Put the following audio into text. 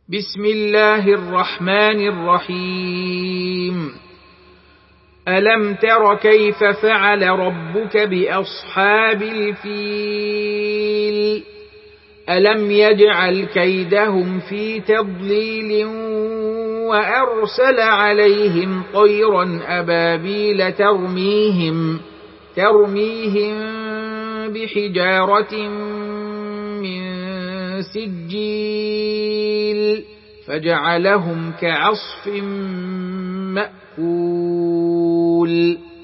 بسم الله الرحمن الرحيم. ألم تر كيف فعل ربك بأصحاب الفيل؟ ألم يجعل كيدهم في تضليل وأرسل عليهم طيرا أبابيل ترميهم بحجارة من سجيل فجعلهم كعصف مأكول.